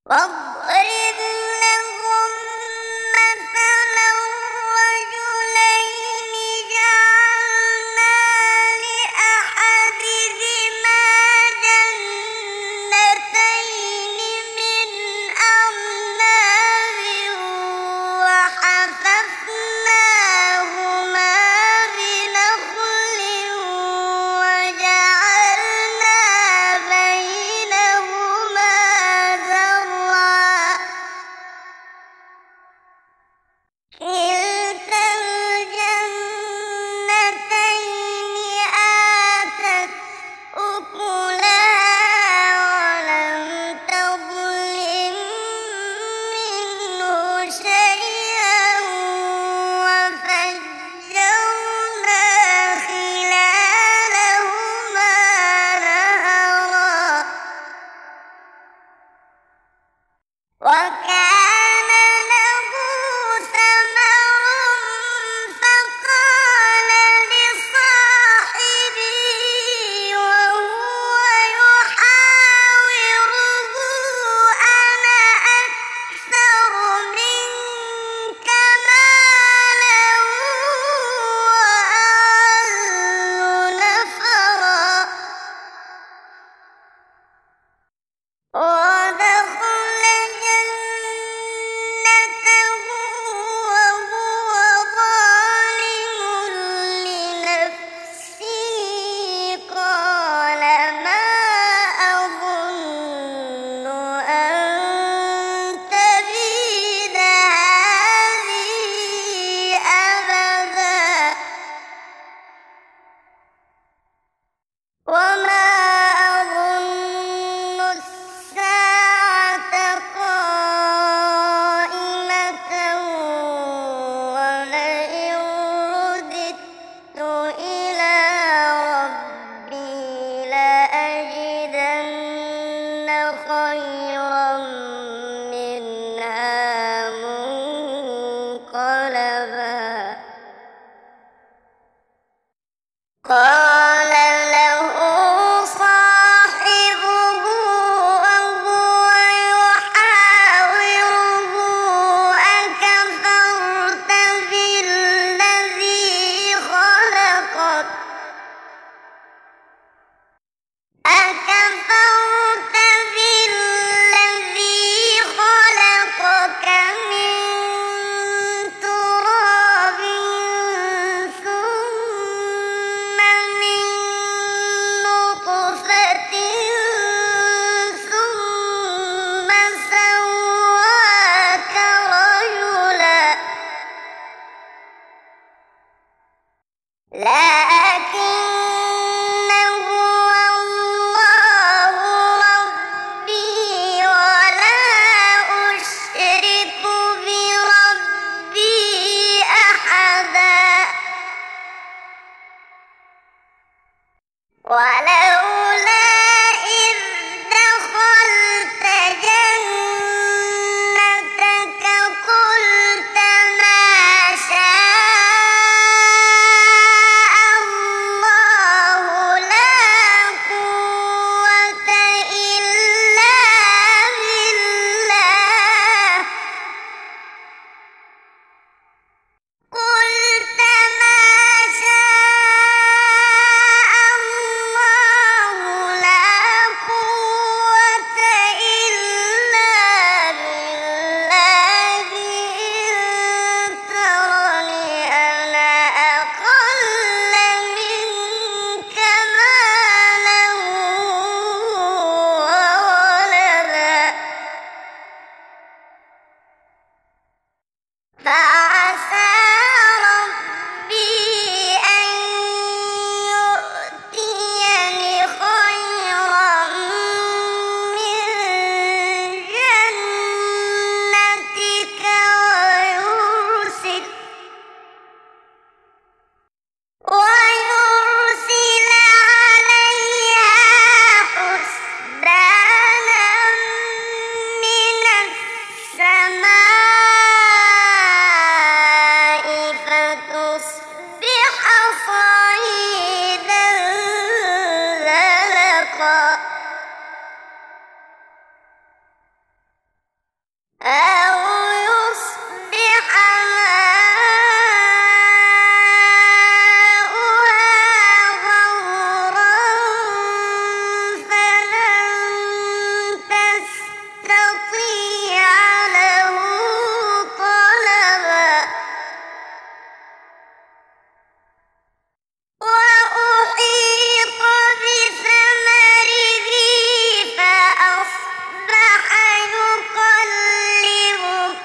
واضرب لهم مثلا رجلين جعلنا لأحدهما جنتين من أعناب وحففناهما بنخل وجعلنا بينهما زرعا كلتا الجنتين آتت أكلها ولم تظلم منه شيئا وفجرنا خلالهما نهرا وكان له ثمر فقال لصاحبه وهو يحاوره أنا أكثر منك مالا وأعز نفرا ودخل جنته أو يصبح ماؤها غورا فلن تستطيع له طلبا وأحيط بثمره فأصبح يقلب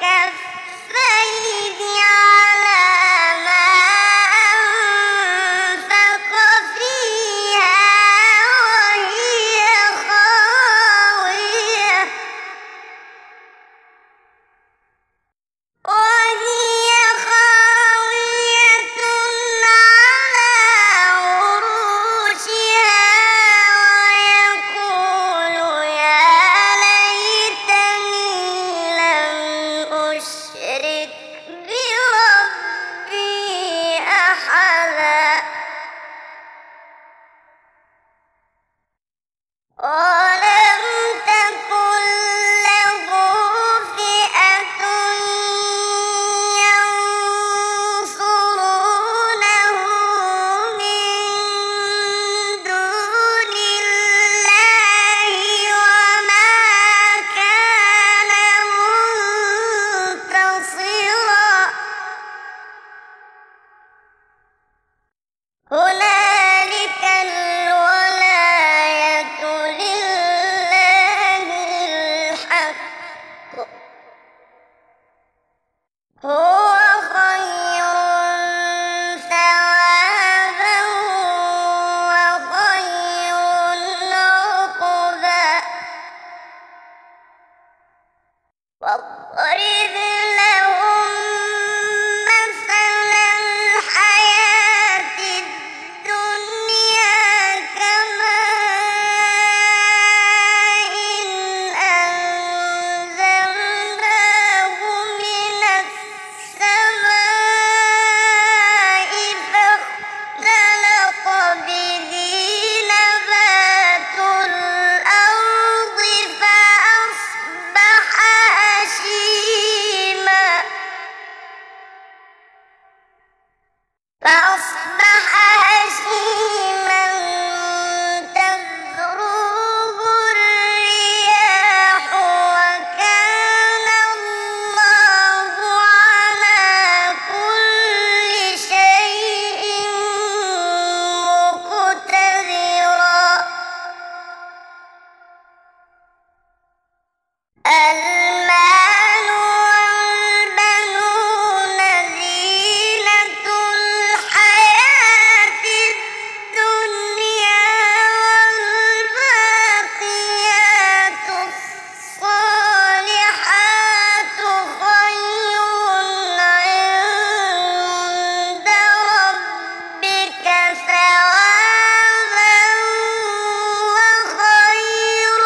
كفيه على ما أنفق فيها وهي خاوية على عروشها ويقول يا ليتني لم أشرك بربي أحدا ولم تكن له فئة ينصرونه من دون الله وما كان منتصرا هنالك الولاية لله الحق هو خير ثوابا وخير عقبا واضرب لهم مثل الحياة الدنيا كماء أنزلناه من السماء فاختلط به نبات الأرض فأصبح هشيما تذروه الرياح وكان الله على كل شيء مقتدرا المال والبنون زينة الحياة الدنيا والباقيات الصالحات خير عند ربك ثوابا وخير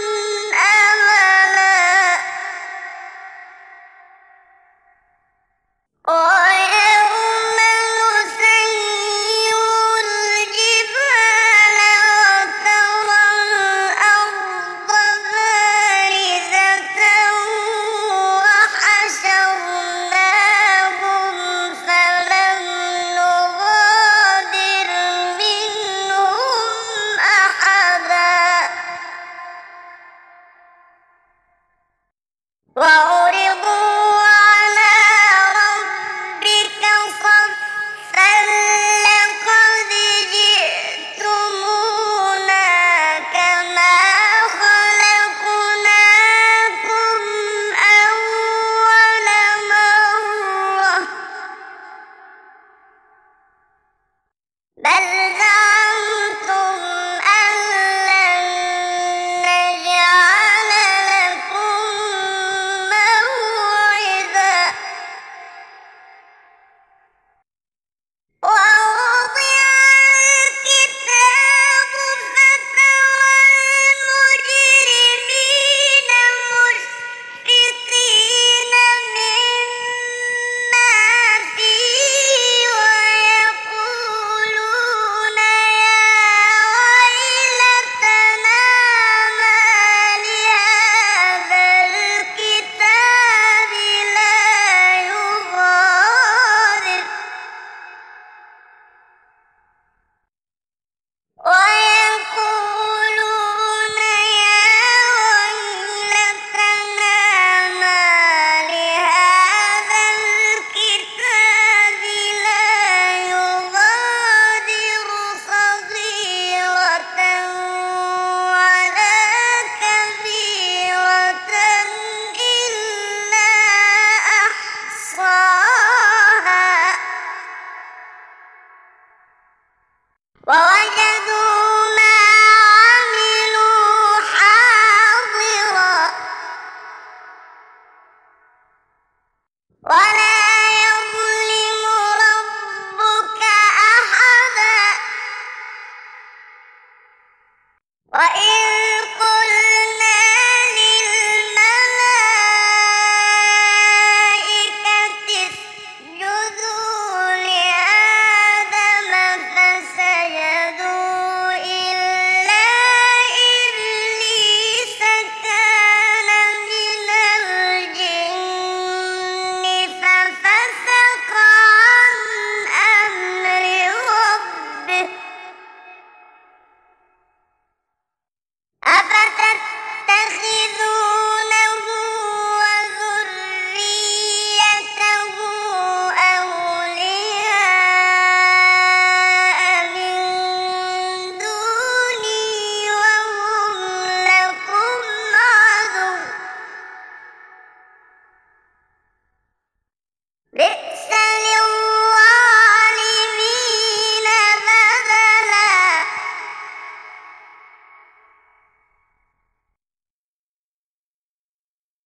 أملا ويوم نسير الجبال وترى الأرض بارزة وحشرناهم فلم نغادر منهم أحدا